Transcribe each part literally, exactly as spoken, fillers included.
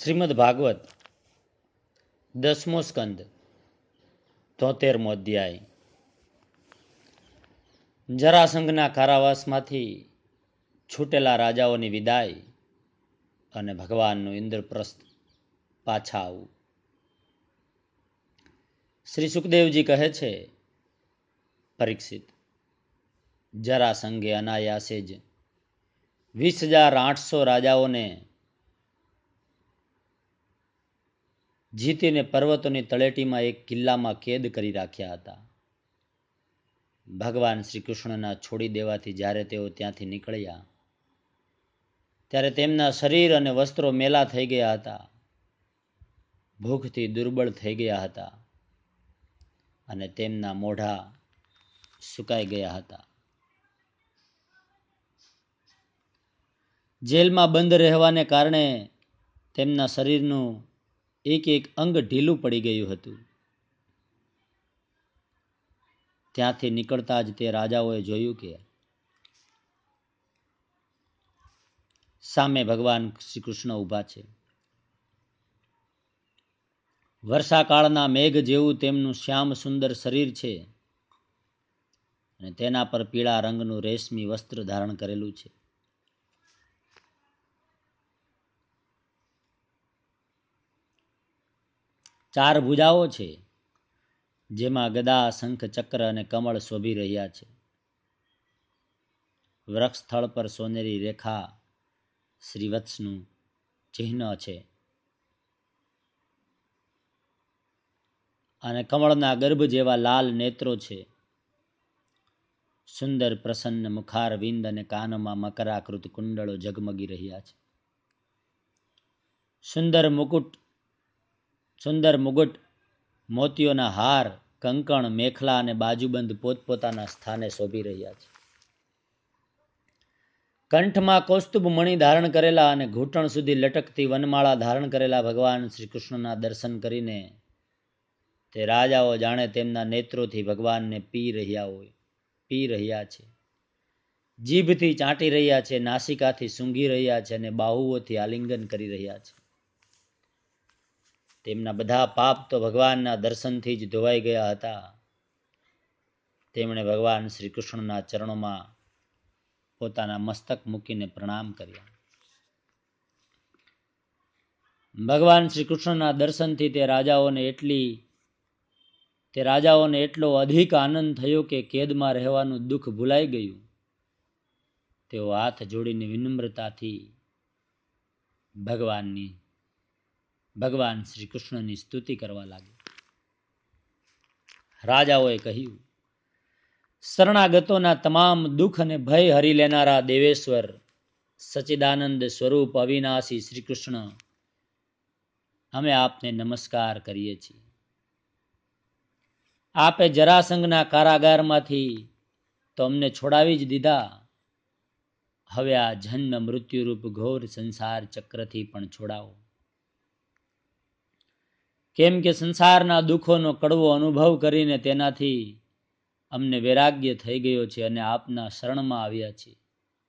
શ્રીમદ ભાગવત દસમો સ્કંદ તોતેરમો અધ્યાય. જરાસંઘના કારાવાસમાંથી છૂટેલા રાજાઓની વિદાય અને ભગવાનનું ઇન્દ્રપ્રસ્થ પાછા આવવું. શ્રી સુખદેવજી કહે છે, પરીક્ષિત, જરાસંઘે અનાયાસે જ વીસ હજાર આઠસો રાજાઓને જીતીને પર્વતોની તળેટીમાં એક કિલ્લામાં કેદ કરી રાખ્યા હતા. ભગવાન શ્રી કૃષ્ણના છોડી દેવાથી જ્યારે તેઓ ત્યાંથી નીકળ્યા ત્યારે તેમના શરીર અને વસ્ત્રો મેલા થઈ ગયા હતા, ભૂખથી દુર્બળ થઈ ગયા હતા અને તેમના મોઢા સુકાઈ ગયા હતા. જેલમાં બંધ રહેવાને કારણે તેમના શરીરનું એક એક અંગ ઢીલું પડી ગયું હતું. ત્યાંથી નીકળતા જ તે રાજાઓએ જોયું કે સામે ભગવાન શ્રી કૃષ્ણ ઊભા છે. વર્ષાકાળના મેઘ જેવું તેમનું શ્યામ સુંદર શરીર છે અને તેના પર પીળા રંગનું રેશમી વસ્ત્ર ધારણ કરેલું છે. ચાર ભુજાઓ છે, જેમાં ગદા, શંખ, ચક્ર અને કમળ શોભી રહ્યા છે. વૃક્ષ સ્થળ પર સોનેરી રેખા શ્રીવત્સનું ચિહ્ન છે અને કમળના ગર્ભ જેવા લાલ નેત્રો છે. સુંદર પ્રસન્ન મુખારવિંદ અને કાનમાં મકરાકૃત કુંડળો ઝગમગી રહ્યા છે. સુંદર મુકુટ સુંદર મુગટ, મોતીઓના હાર, કંકણ, મેખલા અને બાજુબંધ પોતપોતાના સ્થાને શોભી રહ્યા છે. કંઠમાં કૌસ્તુભ મણિ ધારણ કરેલા અને ઘૂંટણ સુધી લટકતી વનમાળા ધારણ કરેલા ભગવાન શ્રી કૃષ્ણના દર્શન કરીને તે રાજાઓ જાણે તેમના નેત્રોથી ભગવાનને પી રહ્યા હોય પી રહ્યા છે. જીભથી ચાટી રહ્યા છે, નાસિકાથી સૂંઘી રહ્યા છે અને બાહુઓથી આલિંગન કરી રહ્યા છે. તેમના બધા પાપ તો ભગવાનના દર્શનથી જ ધોવાઈ ગયા હતા. તેમણે ભગવાન શ્રી કૃષ્ણના ચરણોમાં પોતાના મસ્તક મૂકીને પ્રણામ કર્યા. ભગવાન શ્રી કૃષ્ણના દર્શનથી તે રાજાઓને એટલી તે રાજાઓને એટલો અધિક આનંદ થયો કે કેદમાં રહેવાનું દુઃખ ભૂલાઈ ગયું. તેઓ હાથ જોડીને વિનમ્રતાથી ભગવાનની ભગવાન શ્રી કૃષ્ણની સ્તુતિ કરવા લાગ્યા. રાજાઓએ કહ્યું, શરણાગતોના તમામ દુઃખ અને ભય હરી લેનારા દેવેશ્વર, સચ્ચિદાનંદ સ્વરૂપ અવિનાશી શ્રી કૃષ્ણ, અમે આપને નમસ્કાર કરીએ છીએ. આપે જરાસંઘના કારાગારમાંથી તો અમને છોડાવી જ દીધા, હવે આ જન્મ મૃત્યુરૂપ ઘોર સંસાર ચક્રથી પણ છોડાવો. કેમ કે સંસારના દુઃખોનો કડવો અનુભવ કરીને તેનાથી અમને વૈરાગ્ય થઈ ગયો છે અને આપના શરણમાં આવ્યા છીએ.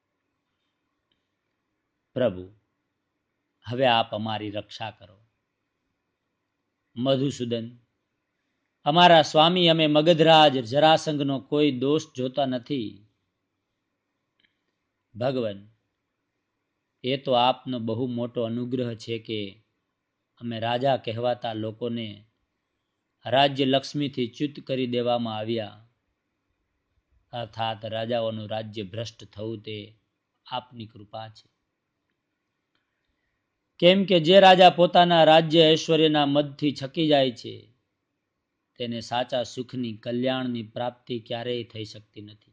પ્રભુ, હવે આપ અમારી રક્ષા કરો. મધુસૂદન, અમારા સ્વામી, અમે મગધરાજ જરાસંઘનો કોઈ દોષ જોતા નથી. ભગવાન, એ તો આપનો બહુ મોટો અનુગ્રહ છે કે અમે રાજા કહેવાતા લોકોને રાજ્ય લક્ષ્મીથી ચ્યુત કરી દેવામાં આવ્યા, અર્થાત રાજાઓનું રાજ્ય ભ્રષ્ટ થવું તે આપની કૃપા છે. કેમ કે જે રાજા પોતાના રાજ્ય ઐશ્વર્યના મદથી છકી જાય છે તેને સાચા સુખની, કલ્યાણની પ્રાપ્તિ ક્યારેય થઈ શકતી નથી.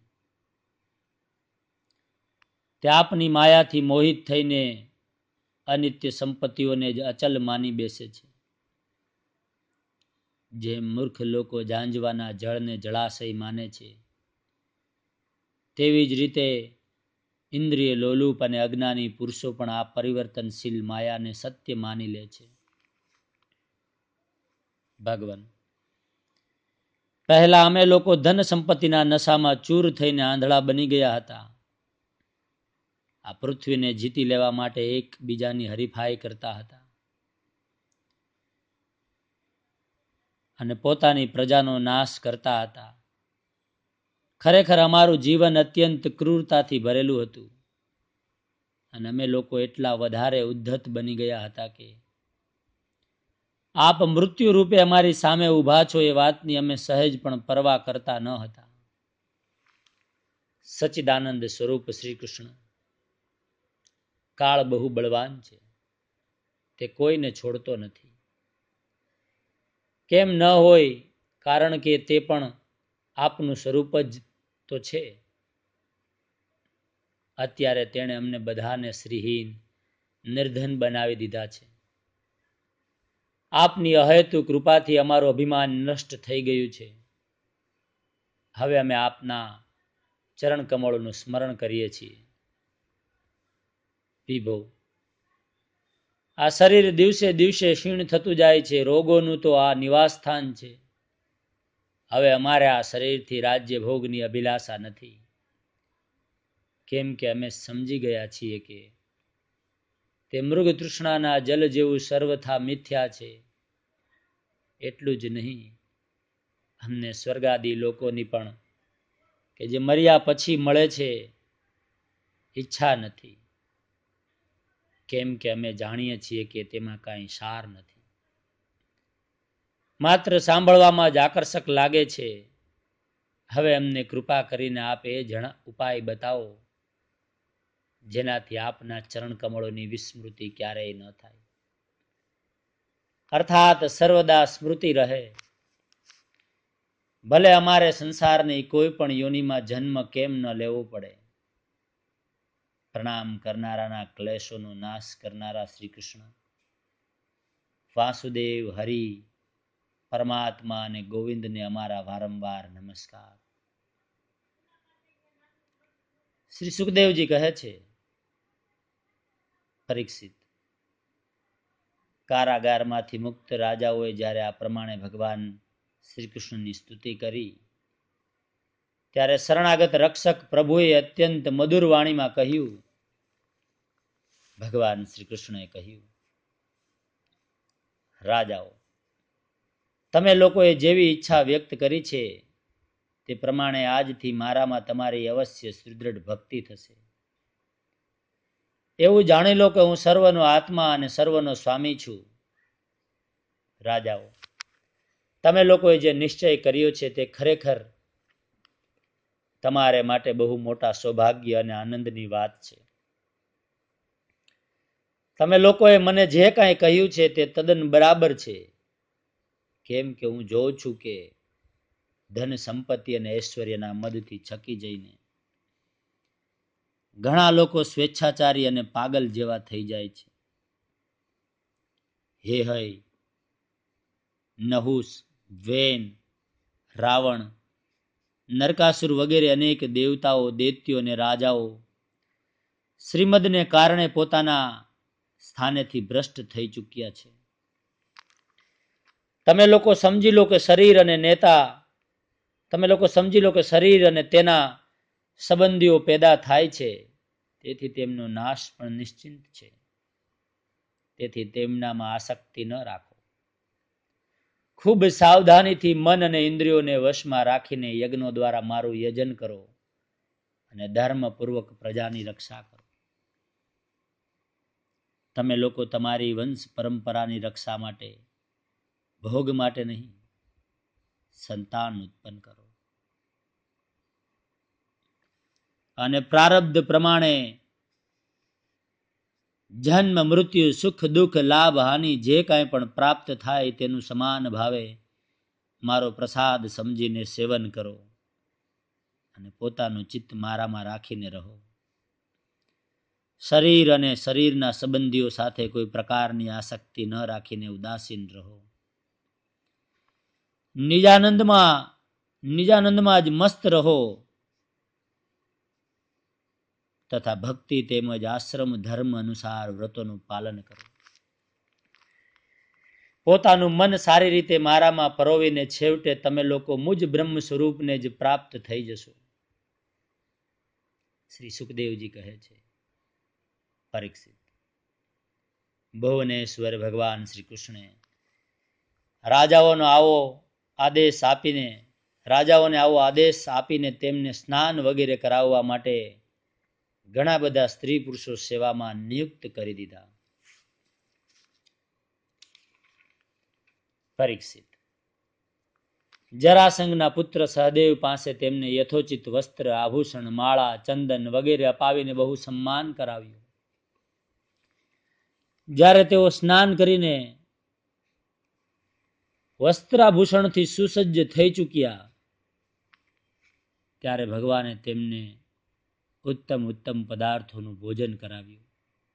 તે આપની માયાથી મોહિત થઈને અનિત્ય સંપત્તિઓને જ અચલ માની બેસે છે. જેમ મૂર્ખ લોકો ઝાંઝવાના જળને જળાશય માને છે, તેવી જ રીતે ઇન્દ્રિય લોલુપ અને અજ્ઞાની પુરુષો પણ આ પરિવર્તનશીલ માયાને સત્ય માની લે છે. ભગવાન, પહેલા અમે લોકો ધન સંપત્તિના નશામાં ચૂર થઈને આંધળા બની ગયા હતા. આ પૃથ્વીને જીતી લેવા માટે એકબીજાની હરીફાઈ કરતા હતા. અને પોતાની પ્રજાનો નાશ કરતા હતા. ખરેખર અમારું જીવન અત્યંત ક્રૂરતાથી ભરેલું હતું અને અમે લોકો એટલા વધારે ઉદ્ધત બની ગયા હતા કે આપ મૃત્યુ રૂપે અમારી સામે ઊભા છો એ વાતની અમે સહેજ પણ પરવા કરતા ન હતા. સચ્ચિદાનંદ સ્વરૂપ શ્રી કૃષ્ણ કાળ બહુ બળવાન છે, તે કોઈને છોડતો નથી. કેમ ન હોય? કારણ કે તે પણ આપનું સ્વરૂપ જ તો છે. અત્યારે તેણે અમને બધાને શ્રીહીન નિર્ધન બનાવી દીધા છે. આપની અહેતુ કૃપાથી અમારું અભિમાન નષ્ટ થઈ ગયું છે. હવે અમે આપના ચરણ કમળોનું સ્મરણ કરીએ છીએ. વિભો, આ શરીર દિવસે દિવસે ક્ષીણ થતું જાય છે. રોગોનું તો આ નિવાસ સ્થાન છે. હવે અમારે આ શરીરથી રાજ્ય ભોગની અભિલાષા નથી, કેમ કે અમે સમજી ગયા છીએ કે તે મૃગ તૃષ્ણાના જલ જેવું સર્વથા મિથ્યા છે. એટલું જ નહીં, અમને સ્વર્ગાદી લોકોની પણ કે જે મર્યા પછી મળે છે ઈચ્છા નથી, કેમ કે અમે જાણીએ છીએ કે તેમાં કાંઈ સાર નથી. માત્ર સાંભળવામાં જ આકર્ષક લાગે છે. હવે અમને કૃપા કરીને આપ એ જણા ઉપાય બતાવો જેનાથી આપના ચરણ કમળોની વિસ્મૃતિ ક્યારેય ન થાય, અર્થાત સર્વદા સ્મૃતિ રહે. ભલે અમારે સંસારની કોઈ પણ યોનિમાં જન્મ કેમ ન લેવો પડે. પ્રણામ કરનારાના ક્લેશોનો નાશ કરનારા શ્રી કૃષ્ણ, વાસુદેવ, હરિ, પરમાત્મા અને ગોવિંદને અમારા વારંવાર નમસ્કાર. શ્રી સુખદેવજી કહે છે, પરીક્ષિત, કારાગારમાંથી મુક્ત રાજાઓએ જ્યારે આ પ્રમાણે ભગવાન શ્રી કૃષ્ણની સ્તુતિ કરી, ત્યારે શરણાગત રક્ષક પ્રભુએ અત્યંત મધુર વાણીમાં કહ્યું. ભગવાન શ્રી કૃષ્ણએ કહ્યું, રાજાઓ, તમે લોકોએ જેવી ઈચ્છા વ્યક્ત કરી છે તે પ્રમાણે આજથી મારામાં તમારી અવશ્ય સુદૃઢ ભક્તિ થશે. એવું જાણી લો કે હું સર્વનો આત્મા અને સર્વનો સ્વામી છું. રાજાઓ, તમે લોકોએ જે નિશ્ચય કર્યો છે તે ખરેખર તમારે માટે બહુ મોટા સૌભાગ્ય અને આનંદની વાત છે. તમે લોકોએ મને જે કાંઈ કહ્યું છે તે તદ્દન બરાબર છે, કેમ કે હું જોઉં છું કે ધન સંપત્તિ અને ઐશ્વર્યના મદથી છકી જઈને ઘણા લોકો સ્વેચ્છાચારી અને પાગલ જેવા થઈ જાય છે. હે હય, નહુસ, વેન, રાવણ, નરકાસુર વગેરે અનેક દેવતાઓ, દૈત્યો અને રાજાઓ શ્રીમદને કારણે પોતાના સ્થાનેથી ભ્રષ્ટ થઈ ચૂક્યા છે. તમે લોકો સમજી લો કે શરીર અને નેતા તમે લોકો સમજી લો કે શરીર અને તેના સંબંધીઓ પેદા થાય છે, તેથી તેમનો નાશ પણ નિશ્ચિંત છે. તેથી તેમનામાં આસક્તિ ન રાખો. ખૂબ સાવધાનીથી મન અને ઇન્દ્રિયોને વશમાં રાખીને યજ્ઞો દ્વારા મારું યજન કરો અને ધર્મપૂર્વક પ્રજાની રક્ષા કરો. તમે લોકો તમારી વંશ પરંપરાની રક્ષા માટે, ભોગ માટે નહીં, સંતાન ઉત્પન્ન કરો અને પ્રારબ્ધ પ્રમાણે જન્મ, મૃત્યુ, સુખ, દુઃખ, લાભ, હાનિ જે કાંઈ પણ પ્રાપ્ત થાય તેનું સમાન ભાવે મારો પ્રસાદ સમજીને સેવન કરો અને પોતાનું ચિત્ત મારામાં રાખીને રહો. શરીર અને શરીરના સંબંધીઓ સાથે કોઈ પ્રકારની આસક્તિ ન રાખીને ઉદાસીન રહો. નિજાનંદમાં નિજાનંદમાં જ મસ્ત રહો તથા ભક્તિ તેમજ આશ્રમ ધર્મ અનુસાર વ્રતોનું પાલન કરો. પોતાનું મન સારી રીતે મારામાં પરોવીને છેવટે તમે લોકો મુજ બ્રહ્મ સ્વરૂપને જ પ્રાપ્ત થઈ જશો. શ્રી સુખદેવજી કહે છે, પરીક્ષિત, ભુવનેશ્વર ભગવાન શ્રી કૃષ્ણે રાજાઓનો આવો આદેશ આપીને રાજાઓને આવો આદેશ આપીને તેમને સ્નાન વગેરે કરાવવા માટે ઘણા બધા સ્ત્રી પુરુષો સેવામાં નિયુક્ત કરી દીધા. પરીક્ષિત જરાસંઘના પુત્ર સહદેવ પાસે તેમને યથોચિત વસ્ત્ર, આભૂષણ, માળા, ચંદન વગેરે અપાવીને બહુ સન્માન કરાવ્યું. જ્યારે તેઓ સ્નાન કરીને વસ્ત્રાભૂષણથી સુસજ્જ થઈ ચૂક્યા ત્યારે ભગવાને તેમને ઉત્તમ ઉત્તમ પદાર્થોનું ભોજન કરાવ્યું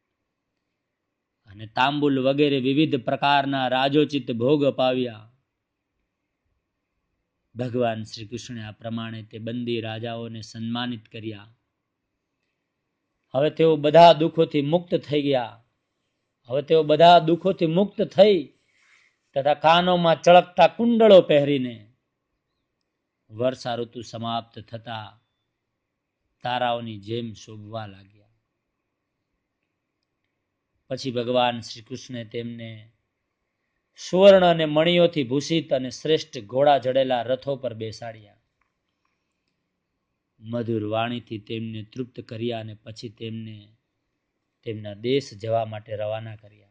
અને તાંબુલ વગેરે વિવિધ પ્રકારના રાજોચિત ભોગ અપાવ્યા. ભગવાન શ્રી કૃષ્ણે આ પ્રમાણે તે બંદી રાજાઓને સન્માનિત કર્યા. હવે તેઓ બધા દુઃખોથી મુક્ત થઈ ગયા. હવે તેઓ બધા દુઃખોથી મુક્ત થઈ તથા કાનોમાં ચળકતા કુંડળો પહેરીને વર્ષા ઋતુ સમાપ્ત થતા તારાઓની જેમ શોભવા લાગ્યા. પછી ભગવાન શ્રી કૃષ્ણે તેમને સુવર્ણ અને મણિઓથી ભૂષિત અને શ્રેષ્ઠ ઘોડા જડેલા રથો પર બેસાડ્યા. મધુર વાણીથી તેમને તૃપ્ત કર્યા અને પછી તેમને તેમના દેશ જવા માટે રવાના કર્યા.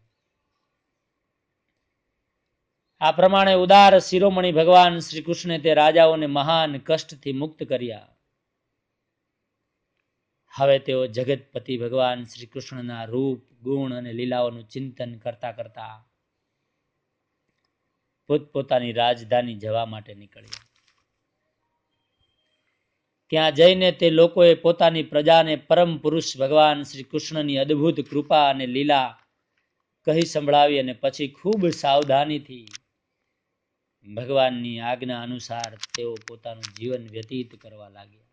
આ પ્રમાણે ઉદાર શિરોમણી ભગવાન શ્રી કૃષ્ણે તે રાજાઓને મહાન કષ્ટથી મુક્ત કર્યા. હવે તેઓ જગતપતિ ભગવાન શ્રી કૃષ્ણના રૂપ, ગુણ અને લીલાઓનું ચિંતન કરતા કરતા પોતપોતાની રાજધાની જવા માટે નીકળ્યા. ત્યાં જઈને તે લોકોએ પોતાની પ્રજાને પરમ પુરુષ ભગવાન શ્રી કૃષ્ણની અદ્ભુત કૃપા અને લીલા કહી સંભળાવી અને પછી ખૂબ સાવધાનીથી ભગવાનની આજ્ઞા અનુસાર તેઓ પોતાનું જીવન વ્યતીત કરવા લાગ્યા.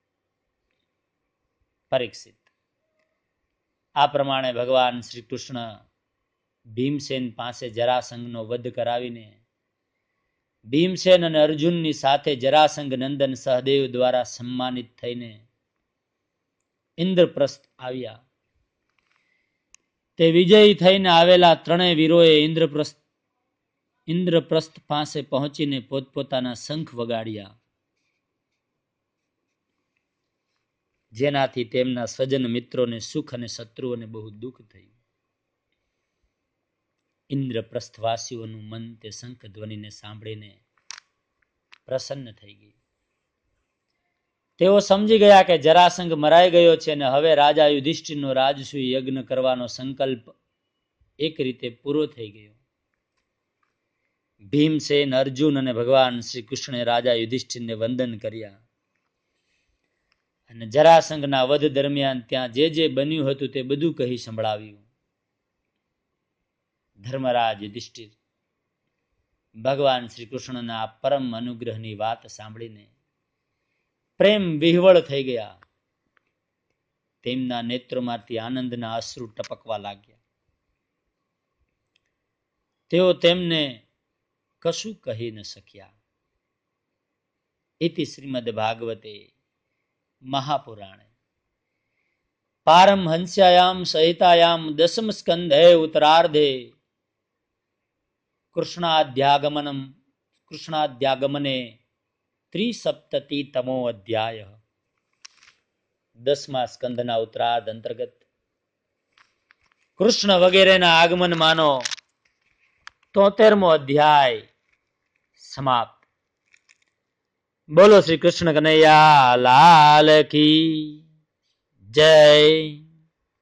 પરીક્ષિત આ પ્રમાણે ભગવાન શ્રી કૃષ્ણ ભીમસેન પાસે જરાસંઘનો વધ કરાવીને ભીમસેન અને અર્જુનની સાથે જરાસંઘ નંદન સહદેવ દ્વારા સન્માનિત થઈને ઇન્દ્રપ્રસ્થ આવ્યા. તે વિજયી થઈને આવેલા ત્રણેય વીરોએ ઇન્દ્રપ્રસ્થ ઇન્દ્રપ્રસ્થ પાસે પહોંચીને પોતપોતાના શંખ વગાડ્યા, જેનાથી તેમના સ્વજન મિત્રોને સુખ અને શત્રુઓને બહુ દુઃખ થયું. ઇન્દ્રપ્રસ્થવાસીઓનું મન તે શંખ ધ્વનિને સાંભળીને પ્રસન્ન થઈ ગયું. તેઓ સમજી ગયા કે જરાસંઘ મરાઈ ગયો છે અને હવે રાજા યુધિષ્ઠિરનો રાજસૂય યજ્ઞ કરવાનો સંકલ્પ એક રીતે પૂરો થઈ ગયો. ભીમસેન, અર્જુન અને ભગવાન શ્રી કૃષ્ણે રાજા યુધિષ્ઠિરને વંદન કર્યા અને જરાસંઘના વધ દરમિયાન ત્યાં જે જે બન્યું હતું તે બધું કહી સંભળાવ્યું. ધર્મરાજ યુધિષ્ઠિર ભગવાન શ્રી કૃષ્ણના પરમ અનુગ્રહની વાત સાંભળીને પ્રેમ વિહવળ થઈ ગયા. તેમના નેત્રોમાંથી આનંદના અશ્રુ ટપકવા લાગ્યા. તેઓ તેમને કશું કહી ન શક્યા. ઇતિ શ્રીમદ ભાગવતે મહાપુરાણે પારમહંસ્યાયામ સહિતાયામ દસમ સ્કંધે ઉત્તરાર્ધે કૃષ્ણાધ્યાગમનમ કૃષ્ણાધ્યાગમને ત્રિસપ્તતિતમો અધ્યાય. દસમા સ્કંધના ઉત્તરાર્ધ અંતર્ગત કૃષ્ણ વગેરેના આગમન માનો તોતેરમો અધ્યાય સમાપ્ત. બોલો શ્રી કૃષ્ણ કનૈયા લાલ કી જય.